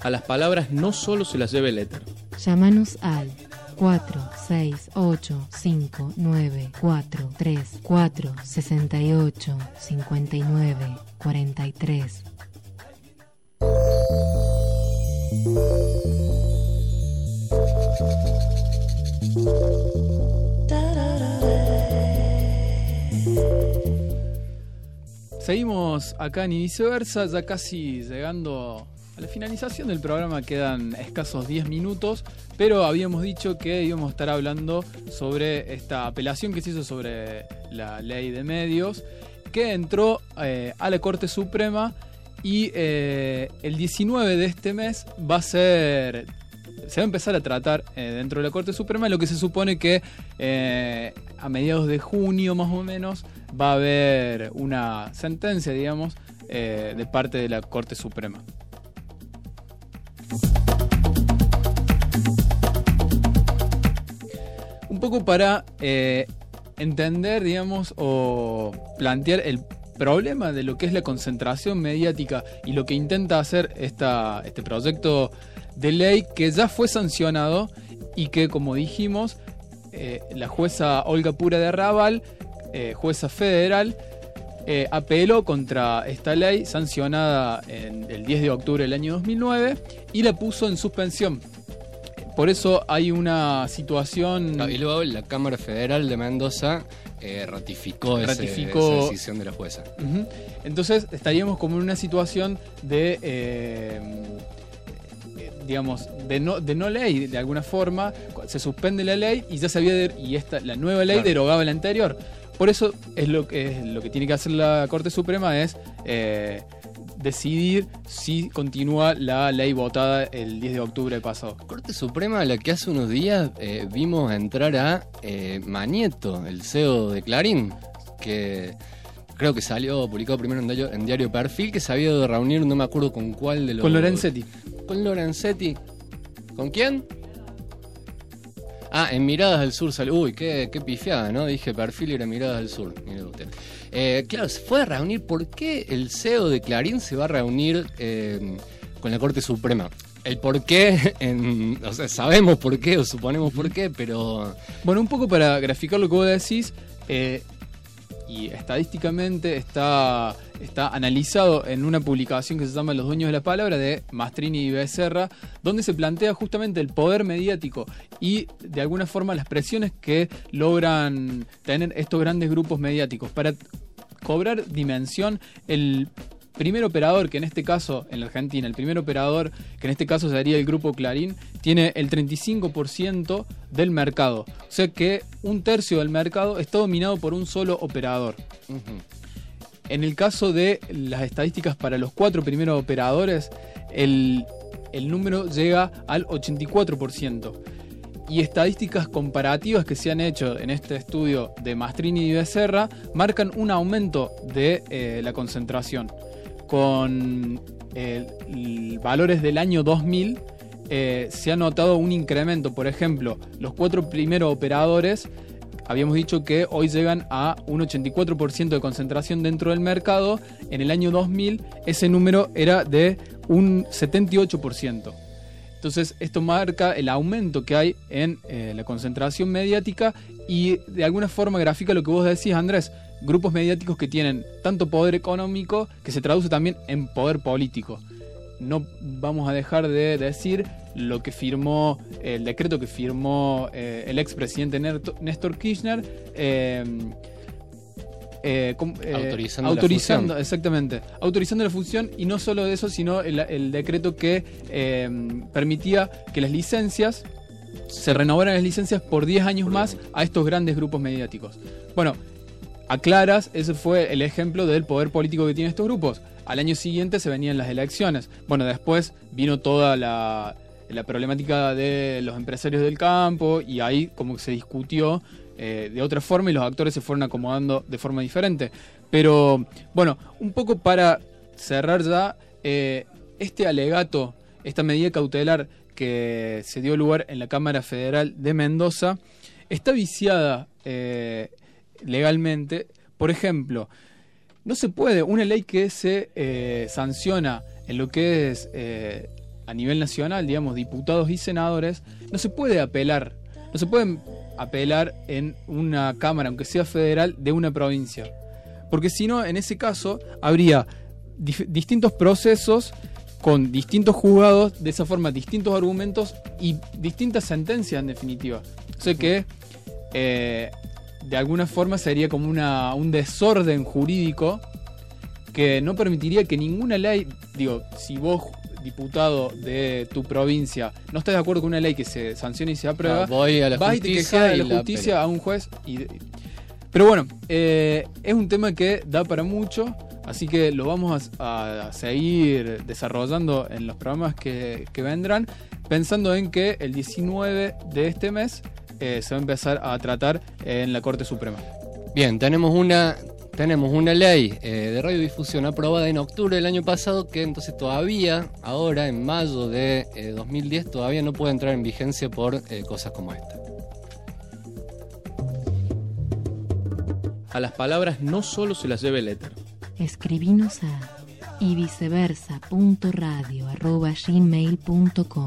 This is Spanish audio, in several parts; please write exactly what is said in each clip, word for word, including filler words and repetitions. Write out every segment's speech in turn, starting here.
a las palabras no solo se las lleve el éter. Llámanos al cuatro seis ocho cinco nueve cuatro tres cuatro sesenta y ocho cincuenta y nueve cuarenta y tres. Seguimos acá en Y Viceversa, ya casi llegando a la finalización del programa, quedan escasos diez minutos, pero habíamos dicho que íbamos a estar hablando sobre esta apelación que se hizo sobre la ley de medios, que entró eh, a la Corte Suprema y eh, el diecinueve de este mes va a ser... se va a empezar a tratar eh, dentro de la Corte Suprema, lo que se supone que eh, a mediados de junio más o menos va a haber una sentencia, digamos, eh, de parte de la Corte Suprema. Un poco para eh, entender, digamos, o plantear el problema de lo que es la concentración mediática y lo que intenta hacer esta, este proyecto de ley, que ya fue sancionado y que, como dijimos, eh, la jueza Olga Pura de Raval, eh, jueza federal, eh, apeló contra esta ley sancionada en el diez de octubre del año dos mil nueve y la puso en suspensión. Por eso hay una situación... No, y luego la Cámara Federal de Mendoza eh, ratificó, ratificó ese, esa decisión de la jueza. Uh-huh. Entonces estaríamos como en una situación de... Eh, digamos, de no, de no ley, de alguna forma, se suspende la ley y ya se había de, y esta, la nueva ley claro. derogaba la anterior. Por eso es lo que es lo que tiene que hacer la Corte Suprema es eh, decidir si continúa la ley votada el diez de octubre pasado. Corte Suprema a la que hace unos días eh, vimos entrar a eh, Manieto, el C E O de Clarín, que creo que salió publicado primero en diario, en diario Perfil, que se había de reunir, no me acuerdo con cuál de los... Con Lorenzetti. Con Lorenzetti. ¿Con quién? Ah, en Miradas del Sur salió. Uy, qué, qué pifiada, ¿no? Dije Perfil y era Miradas del Sur. Mire usted. Eh, claro, se fue a reunir. ¿Por qué el C E O de Clarín se va a reunir eh, con la Corte Suprema? El por qué, en, o sea, sabemos por qué o suponemos por qué, pero... Bueno, un poco para graficar lo que vos decís, eh, y estadísticamente está, está analizado en una publicación que se llama Los Dueños de la Palabra, de Mastrini y Becerra, donde se plantea justamente el poder mediático y de alguna forma las presiones que logran tener estos grandes grupos mediáticos para cobrar dimensión. El primer operador, que en este caso, en la Argentina, el primer operador, que en este caso sería el Grupo Clarín, tiene el treinta y cinco por ciento del mercado. O sea que un tercio del mercado está dominado por un solo operador. Uh-huh. En el caso de las estadísticas para los cuatro primeros operadores, el, el número llega al ochenta y cuatro por ciento. Y estadísticas comparativas que se han hecho en este estudio de Mastrini y Becerra marcan un aumento de eh, la concentración. Con eh, valores del año dos mil eh, se ha notado un incremento. Por ejemplo, los cuatro primeros operadores, habíamos dicho que hoy llegan a un ochenta y cuatro por ciento de concentración dentro del mercado. En el año dos mil ese número era de un setenta y ocho por ciento. Entonces esto marca el aumento que hay en eh, la concentración mediática y de alguna forma grafica lo que vos decís, Andrés, grupos mediáticos que tienen tanto poder económico que se traduce también en poder político. No vamos a dejar de decir lo que firmó, el decreto que firmó eh, el expresidente Néstor Kirchner, eh, Eh, com, eh, autorizando, autorizando la exactamente autorizando la fusión, y no solo de eso, sino el, el decreto que eh, permitía que las licencias se renovaran las licencias por diez años más a estos grandes grupos mediáticos. Bueno, a claras, ese fue el ejemplo del poder político que tienen estos grupos. Al año siguiente se venían las elecciones. Bueno, después vino toda la, la problemática de los empresarios del campo, y ahí como que se discutió Eh, de otra forma y los actores se fueron acomodando de forma diferente. Pero bueno, un poco para cerrar ya, eh, este alegato, esta medida cautelar que se dio lugar en la Cámara Federal de Mendoza, está viciada eh, legalmente. Por ejemplo, no se puede, una ley que se eh, sanciona en lo que es eh, a nivel nacional, digamos, diputados y senadores, no se puede apelar, no se pueden apelar en una cámara, aunque sea federal, de una provincia. Porque si no, en ese caso, habría dif- distintos procesos con distintos juzgados, de esa forma distintos argumentos y distintas sentencias en definitiva. O sea que eh, de alguna forma sería como una, un desorden jurídico que no permitiría que ninguna ley, digo, si vos, diputado de tu provincia, no estás de acuerdo con una ley que se sancione y se aprueba, Ah, voy a la vas y te justicia quejas a y la la justicia, apelo. a un juez. Y, pero bueno, eh, es un tema que da para mucho. Así que lo vamos a, a seguir desarrollando en los programas que, que vendrán, pensando en que el diecinueve de este mes eh, se va a empezar a tratar en la Corte Suprema. Bien, tenemos una tenemos una ley eh, de radiodifusión aprobada en octubre del año pasado que entonces todavía, ahora en mayo de eh, dos mil diez, todavía no puede entrar en vigencia por eh, cosas como esta. A las palabras no solo se las lleva el éter. Escribinos a y viceversa punto radio arroba gmail punto com.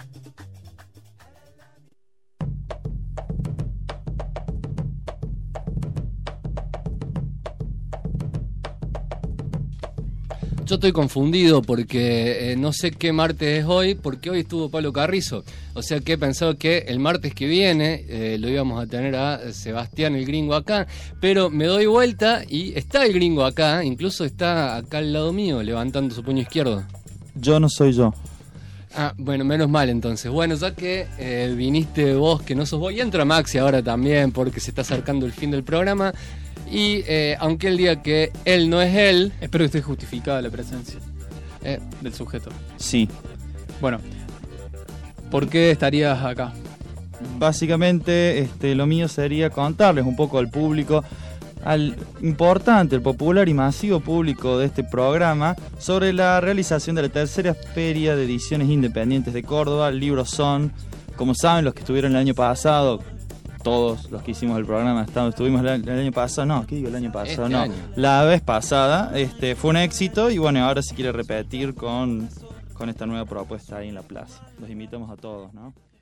Yo estoy confundido porque eh, no sé qué martes es hoy, porque hoy estuvo Pablo Carrizo. O sea que he pensado que el martes que viene eh, lo íbamos a tener a Sebastián el Gringo acá, pero me doy vuelta y está el Gringo acá, incluso está acá al lado mío levantando su puño izquierdo. Yo no soy yo. Ah, bueno, menos mal entonces. Bueno, ya que eh, viniste vos, que no sos vos, y entra Maxi ahora también porque se está acercando el fin del programa. Y eh, aunque él diga que él no es él, Espero que esté justificada la presencia eh, del sujeto. Sí. Bueno, ¿por qué estarías acá? Básicamente, este, lo mío sería contarles un poco al público, al importante, el popular y masivo público de este programa, sobre la realización de la tercera feria de ediciones independientes de Córdoba. Libros son, como saben, los que estuvieron el año pasado. Todos los que hicimos el programa estamos, estuvimos el, el año pasado, no, ¿qué digo el año pasado? Este no, año. la vez pasada, este, fue un éxito y bueno, ahora se quiere repetir con, con esta nueva propuesta ahí en la plaza. Los invitamos a todos, ¿no?